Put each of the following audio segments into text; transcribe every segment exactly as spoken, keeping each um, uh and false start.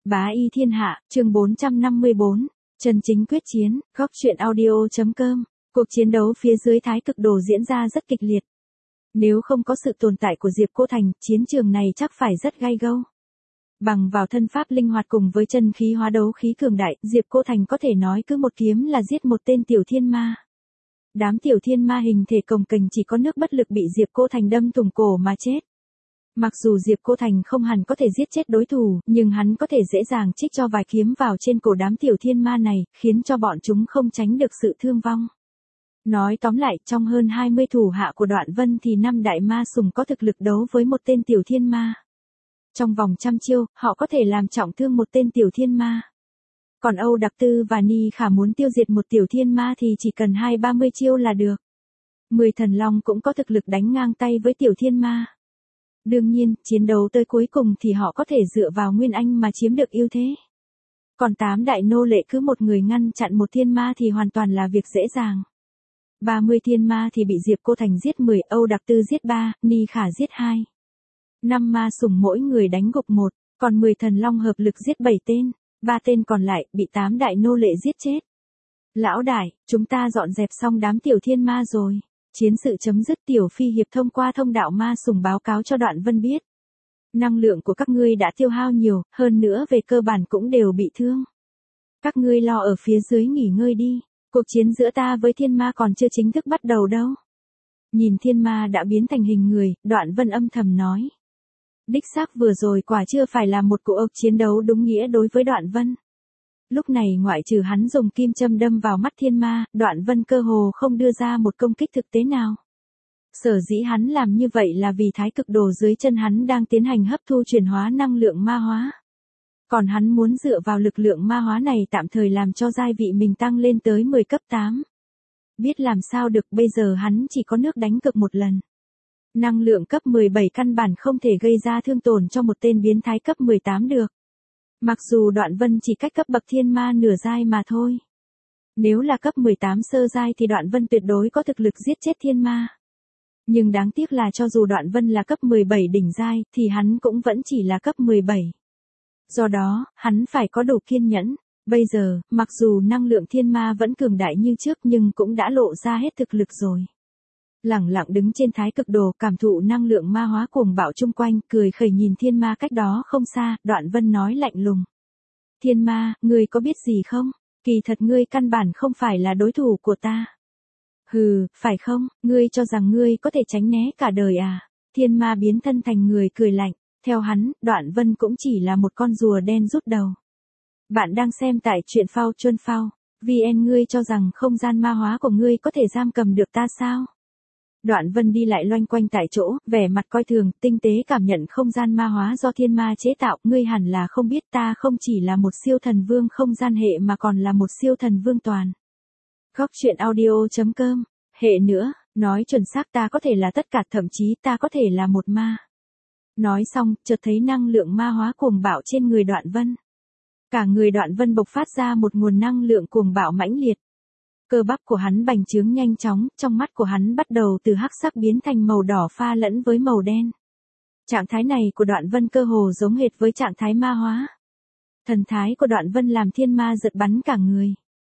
Bá y thiên hạ, chương bốn trăm năm mươi bốn, chân chính quyết chiến, góc truyện audio.com. Cuộc chiến đấu phía dưới Thái Cực Đồ diễn ra rất kịch liệt. Nếu không có sự tồn tại của Diệp Cô Thành, chiến trường này chắc phải rất gay gâu. Bằng vào thân pháp linh hoạt cùng với chân khí hóa đấu khí cường đại, Diệp Cô Thành có thể nói cứ một kiếm là giết một tên tiểu thiên ma. Đám tiểu thiên ma hình thể cồng kềnh chỉ có nước bất lực bị Diệp Cô Thành đâm thủng cổ mà chết. Mặc dù Diệp Cô Thành không hẳn có thể giết chết đối thủ, nhưng hắn có thể dễ dàng trích cho vài kiếm vào trên cổ đám tiểu thiên ma này, khiến cho bọn chúng không tránh được sự thương vong. Nói tóm lại, trong hơn hai mươi thủ hạ của Đoạn Vân thì năm đại ma sùng có thực lực đấu với một tên tiểu thiên ma. Trong vòng trăm chiêu, họ có thể làm trọng thương một tên tiểu thiên ma. Còn Âu Đặc Tư và Ni Khả muốn tiêu diệt một tiểu thiên ma thì chỉ cần hai ba mươi chiêu là được. Mười thần long cũng có thực lực đánh ngang tay với tiểu thiên ma. Đương nhiên, chiến đấu tới cuối cùng thì họ có thể dựa vào Nguyên Anh mà chiếm được ưu thế. Còn tám đại nô lệ cứ một người ngăn chặn một thiên ma thì hoàn toàn là việc dễ dàng. ba mươi thiên ma thì bị Diệp Cô Thành giết mười, Âu Đặc Tư giết ba, Ni Khả giết hai. năm ma sủng mỗi người đánh gục một, còn mười thần long hợp lực giết bảy tên, ba tên còn lại bị tám đại nô lệ giết chết. Lão đại, chúng ta dọn dẹp xong đám tiểu thiên ma rồi. Chiến sự chấm dứt, Tiểu Phi Hiệp thông qua thông đạo ma sủng báo cáo cho Đoạn Vân biết. Năng lượng của các ngươi đã tiêu hao nhiều, hơn nữa về cơ bản cũng đều bị thương. Các ngươi lo ở phía dưới nghỉ ngơi đi, cuộc chiến giữa ta với thiên ma còn chưa chính thức bắt đầu đâu. Nhìn thiên ma đã biến thành hình người, Đoạn Vân âm thầm nói. Đích xác vừa rồi quả chưa phải là một cuộc chiến đấu đúng nghĩa đối với Đoạn Vân. Lúc này ngoại trừ hắn dùng kim châm đâm vào mắt thiên ma, Đoạn Vân cơ hồ không đưa ra một công kích thực tế nào. Sở dĩ hắn làm như vậy là vì Thái Cực Đồ dưới chân hắn đang tiến hành hấp thu chuyển hóa năng lượng ma hóa. Còn hắn muốn dựa vào lực lượng ma hóa này tạm thời làm cho giai vị mình tăng lên tới mười cấp tám. Biết làm sao được, bây giờ hắn chỉ có nước đánh cực một lần. Năng lượng cấp mười bảy căn bản không thể gây ra thương tổn cho một tên biến thái cấp mười tám được. Mặc dù Đoạn Vân chỉ cách cấp bậc thiên ma nửa giai mà thôi. Nếu là cấp mười tám sơ giai thì Đoạn Vân tuyệt đối có thực lực giết chết thiên ma. Nhưng đáng tiếc là cho dù Đoạn Vân là cấp mười bảy đỉnh giai thì hắn cũng vẫn chỉ là cấp mười bảy. Do đó, hắn phải có đủ kiên nhẫn. Bây giờ, mặc dù năng lượng thiên ma vẫn cường đại như trước nhưng cũng đã lộ ra hết thực lực rồi. Lẳng lặng đứng trên Thái Cực Đồ cảm thụ năng lượng ma hóa cuồng bạo chung quanh, cười khẩy nhìn thiên ma cách đó không xa, Đoạn Vân nói lạnh lùng. Thiên ma, ngươi có biết gì không? Kỳ thật ngươi căn bản không phải là đối thủ của ta. Hừ, phải không, ngươi cho rằng ngươi có thể tránh né cả đời à? Thiên ma biến thân thành người cười lạnh, theo hắn, Đoạn Vân cũng chỉ là một con rùa đen rút đầu. Bạn đang xem tại truyện phao chuyên phao, vê en ngươi cho rằng không gian ma hóa của ngươi có thể giam cầm được ta sao? Đoạn Vân đi lại loanh quanh tại chỗ, vẻ mặt coi thường, tinh tế cảm nhận không gian ma hóa do thiên ma chế tạo, ngươi hẳn là không biết ta không chỉ là một siêu thần vương không gian hệ mà còn là một siêu thần vương toàn. Góc truyện audio.com, hệ nữa, nói chuẩn xác ta có thể là tất cả, thậm chí ta có thể là một ma. Nói xong, chợt thấy năng lượng ma hóa cuồng bạo trên người Đoạn Vân. Cả người Đoạn Vân bộc phát ra một nguồn năng lượng cuồng bạo mãnh liệt. Cơ bắp của hắn bành trướng nhanh chóng, trong mắt của hắn bắt đầu từ hắc sắc biến thành màu đỏ pha lẫn với màu đen. Trạng thái này của Đoạn Vân cơ hồ giống hệt với trạng thái ma hóa. Thần thái của Đoạn Vân làm thiên ma giật bắn cả người.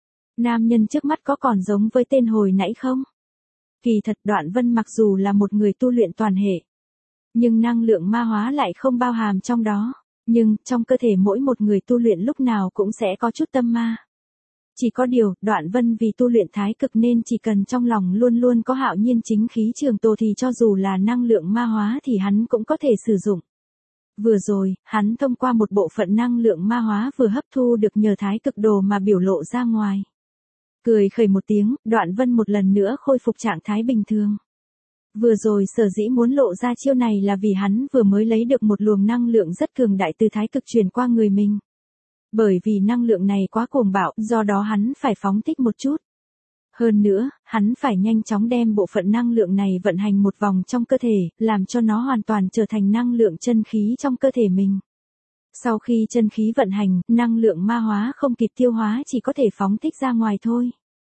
Nam nhân trước mắt có còn giống với tên hồi nãy không? Kỳ thật Đoạn Vân mặc dù là một người tu luyện toàn hệ, nhưng năng lượng ma hóa lại không bao hàm trong đó. Nhưng, trong cơ thể mỗi một người tu luyện lúc nào cũng sẽ có chút tâm ma. Chỉ có điều, Đoạn Vân vì tu luyện thái cực nên chỉ cần trong lòng luôn luôn có hạo nhiên chính khí trường tồn thì cho dù là năng lượng ma hóa thì hắn cũng có thể sử dụng. Vừa rồi, hắn thông qua một bộ phận năng lượng ma hóa vừa hấp thu được nhờ Thái Cực Đồ mà biểu lộ ra ngoài. Cười khẩy một tiếng, Đoạn Vân một lần nữa khôi phục trạng thái bình thường. Vừa rồi sở dĩ muốn lộ ra chiêu này là vì hắn vừa mới lấy được một luồng năng lượng rất cường đại từ thái cực truyền qua người mình. Bởi vì năng lượng này quá cuồng bạo, do đó hắn phải phóng thích một chút. Hơn nữa, hắn phải nhanh chóng đem bộ phận năng lượng này vận hành một vòng trong cơ thể, làm cho nó hoàn toàn trở thành năng lượng chân khí trong cơ thể mình. Sau khi chân khí vận hành, năng lượng ma hóa không kịp tiêu hóa chỉ có thể phóng thích ra ngoài thôi.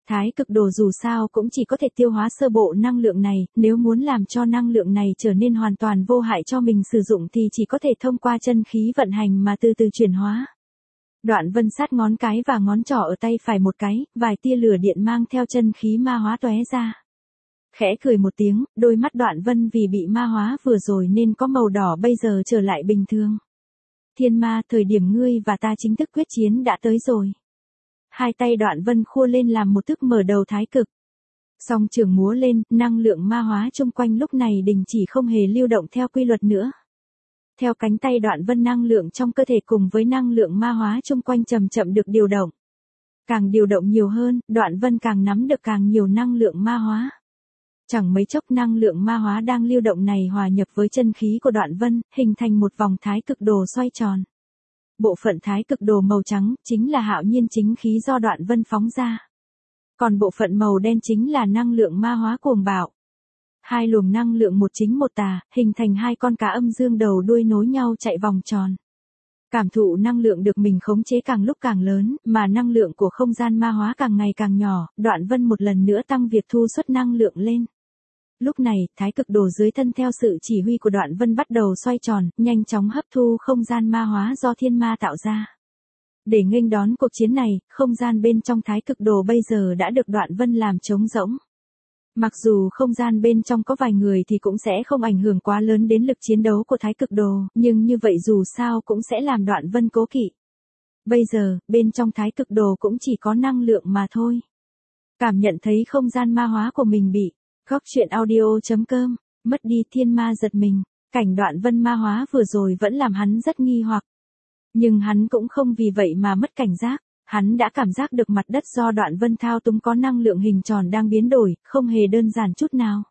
Thái cực đồ dù sao cũng chỉ có thể tiêu hóa sơ bộ năng lượng này, nếu muốn làm cho năng lượng này trở nên hoàn toàn vô hại cho mình sử dụng thì chỉ có thể thông qua chân khí vận hành mà từ từ chuyển hóa. Đoạn Vân sát ngón cái và ngón trỏ ở tay phải một cái, vài tia lửa điện mang theo chân khí ma hóa tóe ra. Khẽ cười một tiếng, đôi mắt Đoạn Vân vì bị ma hóa vừa rồi nên có màu đỏ bây giờ trở lại bình thường. Thiên ma, thời điểm ngươi và ta chính thức quyết chiến đã tới rồi. Hai tay Đoạn Vân khua lên làm một thức mở đầu thái cực. Song trường múa lên, năng lượng ma hóa chung quanh lúc này đình chỉ không hề lưu động theo quy luật nữa. Theo cánh tay Đoạn Vân năng lượng trong cơ thể cùng với năng lượng ma hóa chung quanh chậm chậm được điều động. Càng điều động nhiều hơn, Đoạn Vân càng nắm được càng nhiều năng lượng ma hóa. Chẳng mấy chốc năng lượng ma hóa đang lưu động này hòa nhập với chân khí của Đoạn Vân, hình thành một vòng thái cực đồ xoay tròn. Bộ phận thái cực đồ màu trắng chính là hạo nhiên chính khí do Đoạn Vân phóng ra. Còn bộ phận màu đen chính là năng lượng ma hóa cuồng bạo. Hai luồng năng lượng một chính một tà, hình thành hai con cá âm dương đầu đuôi nối nhau chạy vòng tròn. Cảm thụ năng lượng được mình khống chế càng lúc càng lớn, mà năng lượng của không gian ma hóa càng ngày càng nhỏ, Đoạn Vân một lần nữa tăng việc thu xuất năng lượng lên. Lúc này, thái cực đồ dưới thân theo sự chỉ huy của Đoạn Vân bắt đầu xoay tròn, nhanh chóng hấp thu không gian ma hóa do thiên ma tạo ra. Để nghênh đón cuộc chiến này, không gian bên trong thái cực đồ bây giờ đã được Đoạn Vân làm trống rỗng. Mặc dù không gian bên trong có vài người thì cũng sẽ không ảnh hưởng quá lớn đến lực chiến đấu của thái cực đồ, nhưng như vậy dù sao cũng sẽ làm Đoạn Vân cố kỵ. Bây giờ, bên trong thái cực đồ cũng chỉ có năng lượng mà thôi. Cảm nhận thấy không gian ma hóa của mình bị Góc truyện audio chấm com, mất đi thiên ma giật mình, cảnh Đoạn Vân ma hóa vừa rồi vẫn làm hắn rất nghi hoặc. Nhưng hắn cũng không vì vậy mà mất cảnh giác, hắn đã cảm giác được mặt đất do Đoạn Vân thao túng có năng lượng hình tròn đang biến đổi, không hề đơn giản chút nào.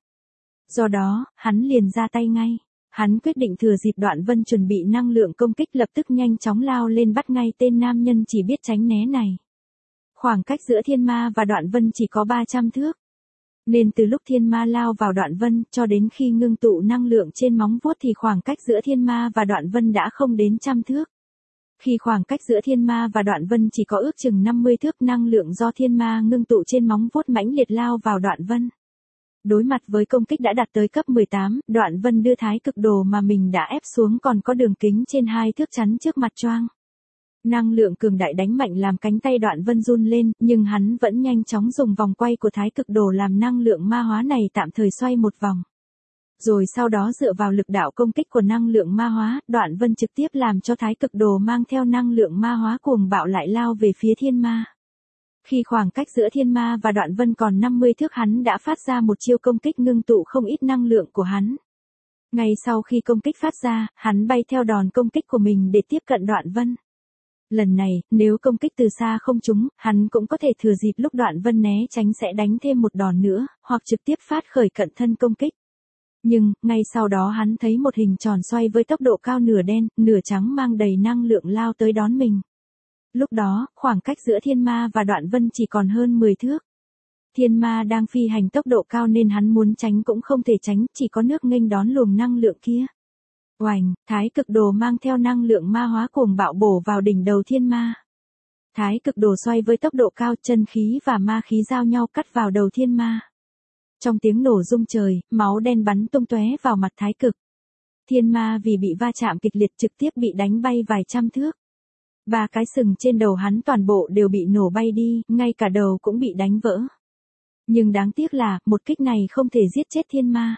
Do đó, hắn liền ra tay ngay. Hắn quyết định thừa dịp Đoạn Vân chuẩn bị năng lượng công kích lập tức nhanh chóng lao lên bắt ngay tên nam nhân chỉ biết tránh né này. Khoảng cách giữa thiên ma và Đoạn Vân chỉ có ba trăm thước. Nên từ lúc thiên ma lao vào Đoạn Vân cho đến khi ngưng tụ năng lượng trên móng vuốt thì khoảng cách giữa thiên ma và Đoạn Vân đã không đến trăm thước. Khi khoảng cách giữa thiên ma và Đoạn Vân chỉ có ước chừng năm mươi thước, năng lượng do thiên ma ngưng tụ trên móng vuốt mãnh liệt lao vào Đoạn Vân. Đối mặt với công kích đã đạt tới cấp mười tám, Đoạn Vân đưa thái cực đồ mà mình đã ép xuống còn có đường kính trên hai thước chắn trước mặt choang. Năng lượng cường đại đánh mạnh làm cánh tay Đoạn Vân run lên, nhưng hắn vẫn nhanh chóng dùng vòng quay của thái cực đồ làm năng lượng ma hóa này tạm thời xoay một vòng. Rồi sau đó dựa vào lực đạo công kích của năng lượng ma hóa, Đoạn Vân trực tiếp làm cho thái cực đồ mang theo năng lượng ma hóa cuồng bạo lại lao về phía thiên ma. Khi khoảng cách giữa thiên ma và Đoạn Vân còn năm mươi thước, hắn đã phát ra một chiêu công kích ngưng tụ không ít năng lượng của hắn. Ngay sau khi công kích phát ra, hắn bay theo đòn công kích của mình để tiếp cận Đoạn Vân. Lần này, nếu công kích từ xa không trúng, hắn cũng có thể thừa dịp lúc Đoạn Vân né tránh sẽ đánh thêm một đòn nữa, hoặc trực tiếp phát khởi cận thân công kích. Nhưng, ngay sau đó hắn thấy một hình tròn xoay với tốc độ cao nửa đen, nửa trắng mang đầy năng lượng lao tới đón mình. Lúc đó, khoảng cách giữa thiên ma và Đoạn Vân chỉ còn hơn mười thước. Thiên ma đang phi hành tốc độ cao nên hắn muốn tránh cũng không thể tránh, chỉ có nước nghênh đón luồng năng lượng kia. Oành, thái cực đồ mang theo năng lượng ma hóa cuồng bạo bổ vào đỉnh đầu thiên ma. Thái cực đồ xoay với tốc độ cao, chân khí và ma khí giao nhau cắt vào đầu thiên ma. Trong tiếng nổ rung trời, máu đen bắn tung tóe vào mặt thái cực. Thiên ma vì bị va chạm kịch liệt trực tiếp bị đánh bay vài trăm thước. Ba cái sừng trên đầu hắn toàn bộ đều bị nổ bay đi, ngay cả đầu cũng bị đánh vỡ. Nhưng đáng tiếc là, một kích này không thể giết chết thiên ma,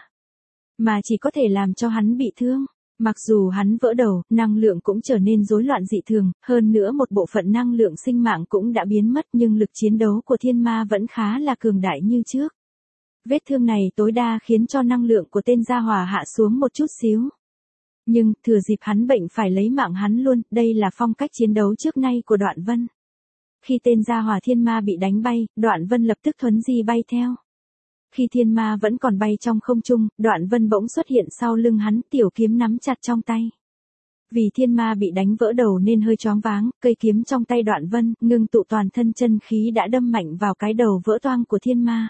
mà chỉ có thể làm cho hắn bị thương. Mặc dù hắn vỡ đầu, năng lượng cũng trở nên rối loạn dị thường, hơn nữa một bộ phận năng lượng sinh mạng cũng đã biến mất, nhưng lực chiến đấu của thiên ma vẫn khá là cường đại như trước. Vết thương này tối đa khiến cho năng lượng của tên gia hỏa hạ xuống một chút xíu. Nhưng, thừa dịp hắn bệnh phải lấy mạng hắn luôn, đây là phong cách chiến đấu trước nay của Đoạn Vân. Khi tên gia hỏa thiên ma bị đánh bay, Đoạn Vân lập tức thuấn di bay theo. Khi thiên ma vẫn còn bay trong không trung, Đoạn Vân bỗng xuất hiện sau lưng hắn, tiểu kiếm nắm chặt trong tay. Vì thiên ma bị đánh vỡ đầu nên hơi choáng váng, cây kiếm trong tay Đoạn Vân, ngưng tụ toàn thân chân khí đã đâm mạnh vào cái đầu vỡ toang của thiên ma.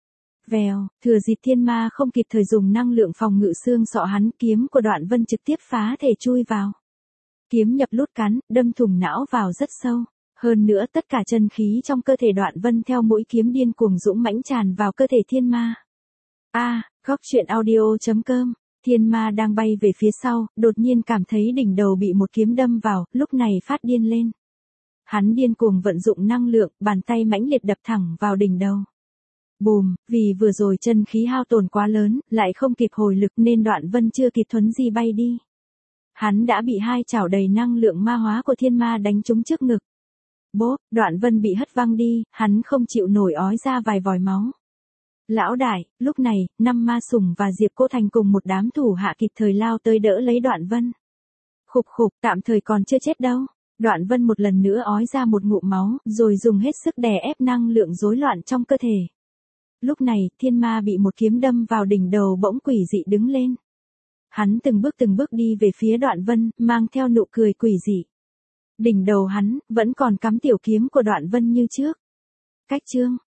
Vèo, thừa dịp thiên ma không kịp thời dùng năng lượng phòng ngự xương sọ hắn, kiếm của Đoạn Vân trực tiếp phá thể chui vào. Kiếm nhập lút cắn, đâm thủng não vào rất sâu. Hơn nữa tất cả chân khí trong cơ thể Đoạn Vân theo mũi kiếm điên cuồng dũng mãnh tràn vào cơ thể thiên ma. A, à, góc truyện audio.com, thiên ma đang bay về phía sau, đột nhiên cảm thấy đỉnh đầu bị một kiếm đâm vào, lúc này phát điên lên. Hắn điên cuồng vận dụng năng lượng, bàn tay mãnh liệt đập thẳng vào đỉnh đầu. Bùm, vì vừa rồi chân khí hao tổn quá lớn, lại không kịp hồi lực nên Đoạn Vân chưa kịp thuấn di bay đi. Hắn đã bị hai chảo đầy năng lượng ma hóa của thiên ma đánh trúng trước ngực. Bốp, Đoạn Vân bị hất văng đi, hắn không chịu nổi ói ra vài vòi máu. Lão đại, lúc này, năm ma sủng và Diệp Cô Thành cùng một đám thủ hạ kịp thời lao tới đỡ lấy Đoạn Vân. Khục khục, tạm thời còn chưa chết đâu. Đoạn Vân một lần nữa ói ra một ngụm máu, rồi dùng hết sức đè ép năng lượng rối loạn trong cơ thể. Lúc này, thiên ma bị một kiếm đâm vào đỉnh đầu bỗng quỷ dị đứng lên. Hắn từng bước từng bước đi về phía Đoạn Vân, mang theo nụ cười quỷ dị. Đỉnh đầu hắn, vẫn còn cắm tiểu kiếm của Đoạn Vân như trước. Cách chương